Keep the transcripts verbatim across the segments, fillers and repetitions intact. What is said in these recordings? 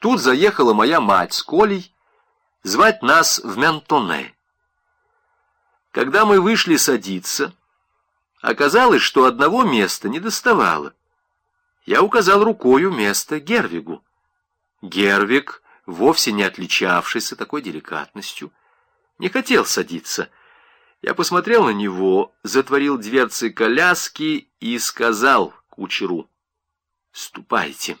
Тут заехала моя мать с Колей звать нас в Ментоне. Когда мы вышли садиться, оказалось, что одного места не доставало. Я указал рукою место Гервигу. Гервиг, вовсе не отличавшийся такой деликатностью, не хотел садиться. Я посмотрел на него, затворил дверцы коляски и сказал кучеру: «Ступайте».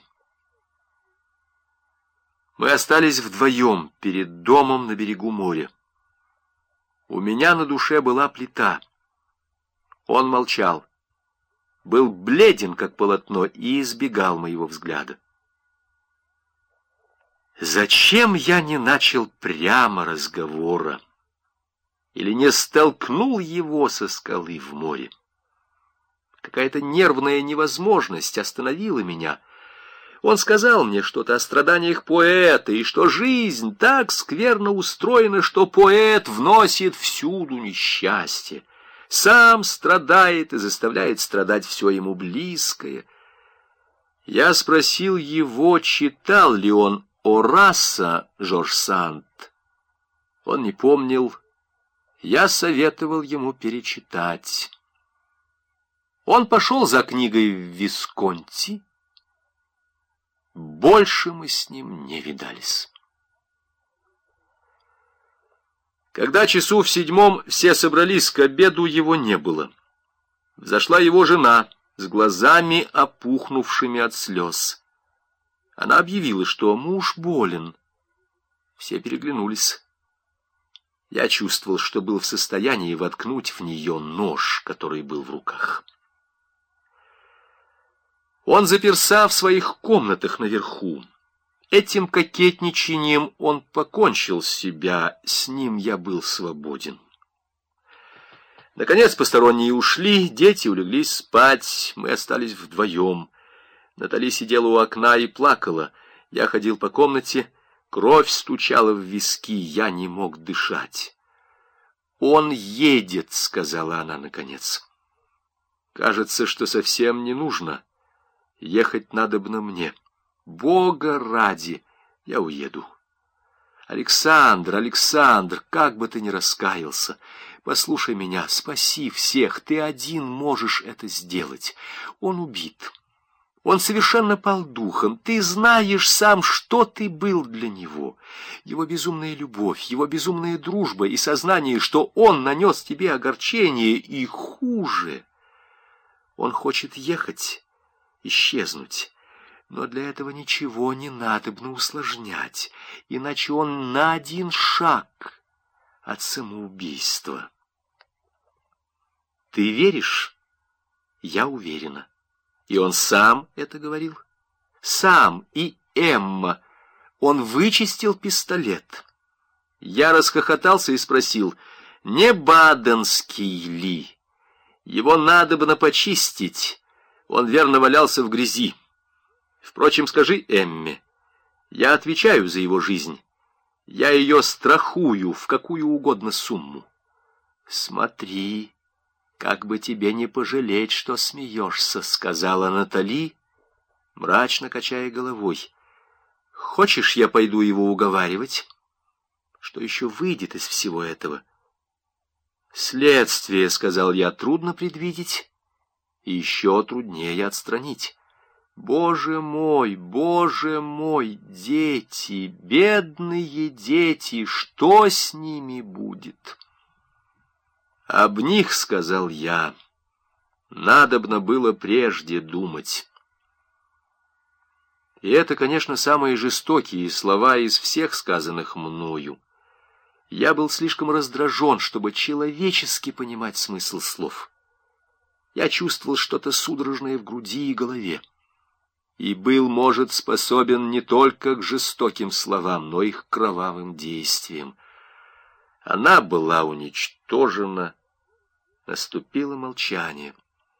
Мы остались вдвоем перед домом на берегу моря. У меня на душе была плита. Он молчал, был бледен, как полотно, и избегал моего взгляда. Зачем я не начал прямо разговора или не столкнул его со скалы в море? Какая-то нервная невозможность остановила меня. Он сказал мне что-то о страданиях поэта, и что жизнь так скверно устроена, что поэт вносит всюду несчастье, сам страдает и заставляет страдать все ему близкое. Я спросил его, читал ли он Ораса Жорж Санд. Он не помнил. Я советовал ему перечитать. Он пошел за книгой в Висконти. Больше мы с ним не видались. Когда часу в седьмом все собрались к обеду, его не было. Взошла его жена с глазами, опухнувшими от слез. Она объявила, что муж болен. Все переглянулись. Я чувствовал, что был в состоянии воткнуть в нее нож, который был в руках. Он заперся в своих комнатах наверху. Этим кокетничанием он покончил с себя, с ним я был свободен. Наконец посторонние ушли, дети улеглись спать, мы остались вдвоем. Натали сидела у окна и плакала. Я ходил по комнате, кровь стучала в виски, я не мог дышать. «Он едет», — сказала она наконец. «Кажется, что совсем не нужно. Ехать надобно мне. Бога ради, я уеду. Александр, Александр, как бы ты ни раскаялся, послушай меня, спаси всех, ты один можешь это сделать. Он убит. Он совершенно пал духом. Ты знаешь сам, что ты был для него. Его безумная любовь, его безумная дружба и сознание, что он нанес тебе огорчение, и хуже. Он хочет ехать, исчезнуть. Но для этого ничего не надобно усложнять, иначе он на один шаг от самоубийства. Ты веришь? Я уверена. И он сам это говорил. Сам и Эмма. Он вычистил пистолет. Я расхохотался и спросил, не баденский ли? Его надобно почистить. Он верно валялся в грязи. Впрочем, скажи Эмме, я отвечаю за его жизнь. Я ее страхую в какую угодно сумму. Смотри, как бы тебе не пожалеть, что смеешься, сказала Натали, мрачно качая головой. Хочешь, я пойду его уговаривать? Что еще выйдет из всего этого? Следствие, сказал я, трудно предвидеть, и еще труднее отстранить. Боже мой, Боже мой, дети, бедные дети, что с ними будет? Об них, сказал я, надобно было прежде думать. И это, конечно, самые жестокие слова из всех сказанных мною. Я был слишком раздражен, чтобы человечески понимать смысл слов. Я чувствовал что-то судорожное в груди и голове. И был, может, способен не только к жестоким словам, но и к кровавым действиям. Она была уничтожена. Наступило молчание.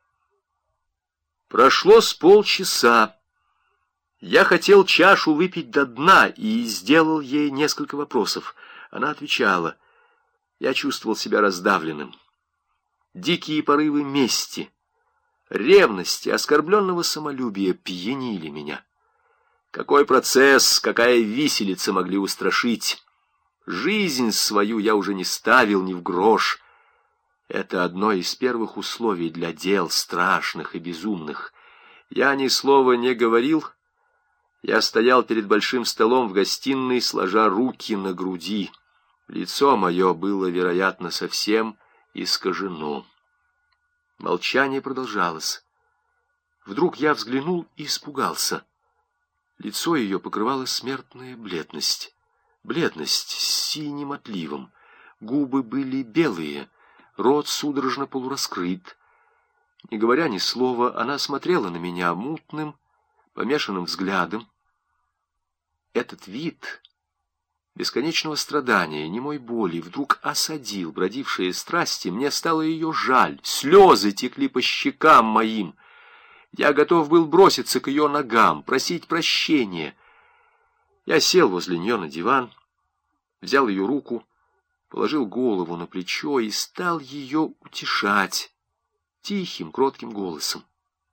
Прошло с полчаса. Я хотел чашу выпить до дна и сделал ей несколько вопросов. Она отвечала. Я чувствовал себя раздавленным. Дикие порывы мести, ревности, оскорбленного самолюбия пьянили меня. Какой процесс, какая виселица могли устрашить? Жизнь свою я уже не ставил ни в грош. Это одно из первых условий для дел страшных и безумных. Я ни слова не говорил. Я стоял перед большим столом в гостиной, сложа руки на груди. Лицо мое было, вероятно, совсем искажено. Молчание продолжалось. Вдруг я взглянул и испугался. Лицо ее покрывала смертная бледность. Бледность с синим отливом. Губы были белые, рот судорожно полураскрыт. Не говоря ни слова, она смотрела на меня мутным, помешанным взглядом. Этот вид бесконечного страдания, немой боли, вдруг осадил бродившие страсти. Мне стало ее жаль, слезы текли по щекам моим. Я готов был броситься к ее ногам, просить прощения. Я сел возле нее на диван, взял ее руку, положил голову на плечо и стал ее утешать тихим, кротким голосом.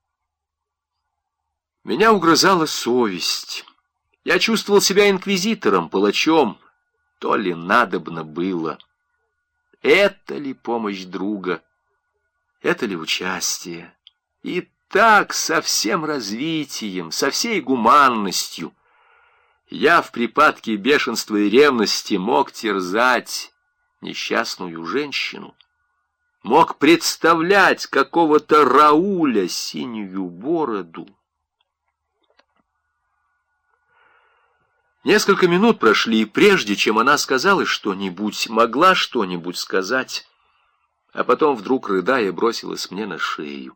Меня угрызала совесть. Я чувствовал себя инквизитором, палачом. То ли надобно было. Это ли помощь друга? Это ли участие? И так со всем развитием, со всей гуманностью. Я в припадке бешенства и ревности мог терзать несчастную женщину, мог представлять какого-то Рауля синюю бороду. Несколько минут прошли, прежде чем она сказала что-нибудь, могла что-нибудь сказать, а потом вдруг, рыдая, бросилась мне на шею.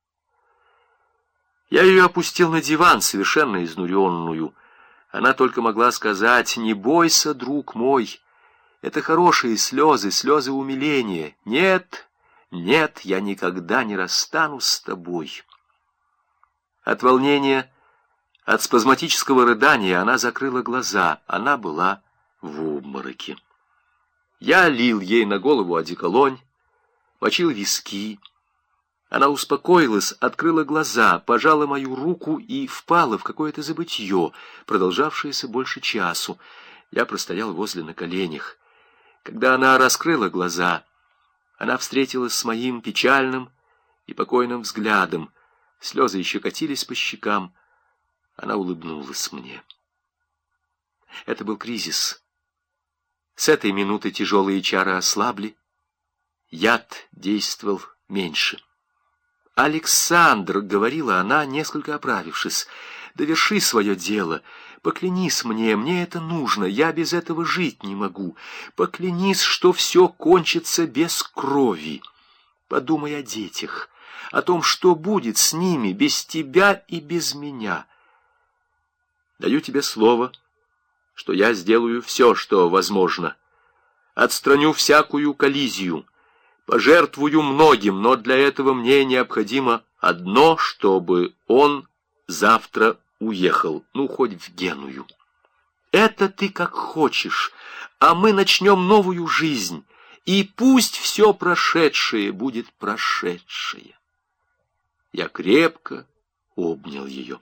Я ее опустил на диван, совершенно изнуренную. Она только могла сказать: «Не бойся, друг мой, это хорошие слезы, слезы умиления. Нет, нет, я никогда не расстанусь с тобой». От волнения, от спазматического рыдания она закрыла глаза. Она была в обмороке. Я лил ей на голову одеколонь, мочил виски. Она успокоилась, открыла глаза, пожала мою руку и впала в какое-то забытье, продолжавшееся больше часу. Я простоял возле на коленях. Когда она раскрыла глаза, она встретилась с моим печальным и покойным взглядом. Слезы еще катились по щекам. Она улыбнулась мне. Это был кризис. С этой минуты тяжелые чары ослабли. Яд действовал меньше. «Александр», — говорила она, несколько оправившись, — «доверши свое дело. Поклянись мне, мне это нужно, я без этого жить не могу. Поклянись, что все кончится без крови. Подумай о детях, о том, что будет с ними без тебя и без меня. Даю тебе слово, что я сделаю все, что возможно. Отстраню всякую коллизию. Пожертвую многим, но для этого мне необходимо одно, чтобы он завтра уехал, ну, хоть в Геную. Это ты как хочешь, а мы начнем новую жизнь, и пусть все прошедшее будет прошедшее». Я крепко обнял ее.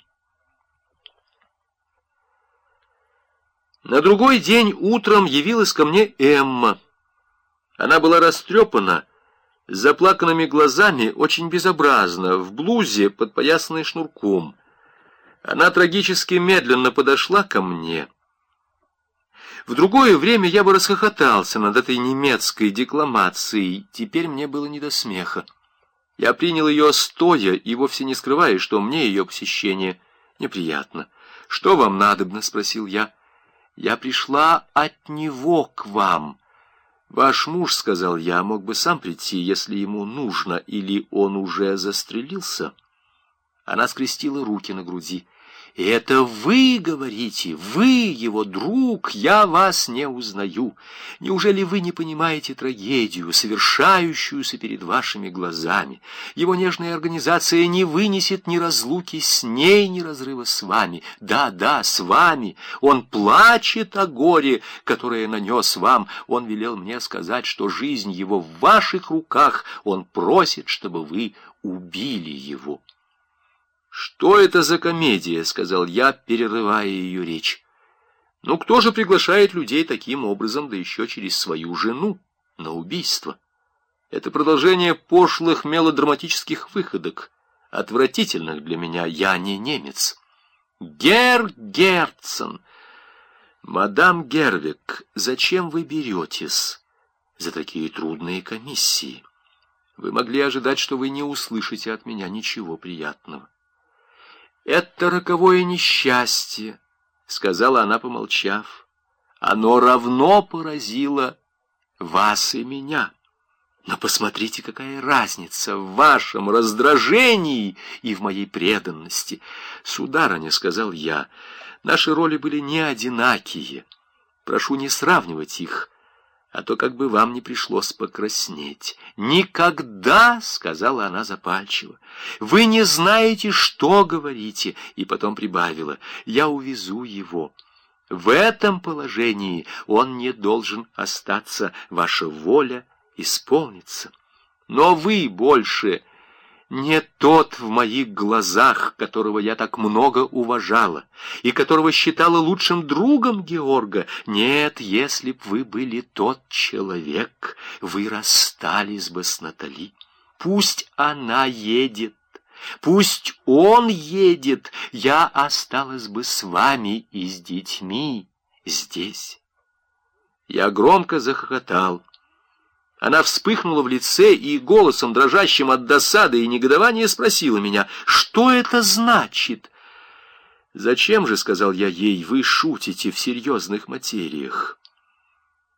На другой день утром явилась ко мне Эмма. Она была растрепана, с заплаканными глазами, очень безобразно, в блузе, подпоясанной шнурком. Она трагически медленно подошла ко мне. В другое время я бы расхохотался над этой немецкой декламацией, теперь мне было не до смеха. Я принял ее стоя и вовсе не скрывая, что мне ее посещение неприятно. «Что вам надобно?» — спросил я. «Я пришла от него к вам». «Ваш муж, — сказал я, — мог бы сам прийти, если ему нужно, или он уже застрелился?» Она скрестила руки на груди. «Это вы говорите, вы его друг, я вас не узнаю. Неужели вы не понимаете трагедию, совершающуюся перед вашими глазами? Его нежная организация не вынесет ни разлуки с ней, ни разрыва с вами. Да, да, с вами. Он плачет о горе, которое нанес вам. Он велел мне сказать, что жизнь его в ваших руках. Он просит, чтобы вы убили его». «Что это за комедия?» — сказал я, перерывая ее речь. «Ну кто же приглашает людей таким образом, да еще через свою жену, на убийство? Это продолжение пошлых мелодраматических выходок, отвратительных для меня. Я не немец». «Герр Герцен!» «Мадам Гервик, зачем вы беретесь за такие трудные комиссии? Вы могли ожидать, что вы не услышите от меня ничего приятного». «Это роковое несчастье», — сказала она, помолчав. «Оно равно поразило вас и меня. Но посмотрите, какая разница в вашем раздражении и в моей преданности. Сударыня, — сказал я, — наши роли были не одинакие. Прошу не сравнивать их, а то как бы вам не пришлось покраснеть». «Никогда, — сказала она запальчиво, — вы не знаете, что говорите». И потом прибавила: «Я увезу его. В этом положении он не должен остаться. Ваша воля исполнится. Но вы больше не тот в моих глазах, которого я так много уважала и которого считала лучшим другом Георга. Нет, если б вы были тот человек, вы расстались бы с Натали. Пусть она едет, пусть он едет, я осталась бы с вами и с детьми здесь». Я громко захохотал. Она вспыхнула в лице и голосом, дрожащим от досады и негодования, спросила меня: «Что это значит?» «Зачем же, — сказал я ей, — вы шутите в серьезных материях?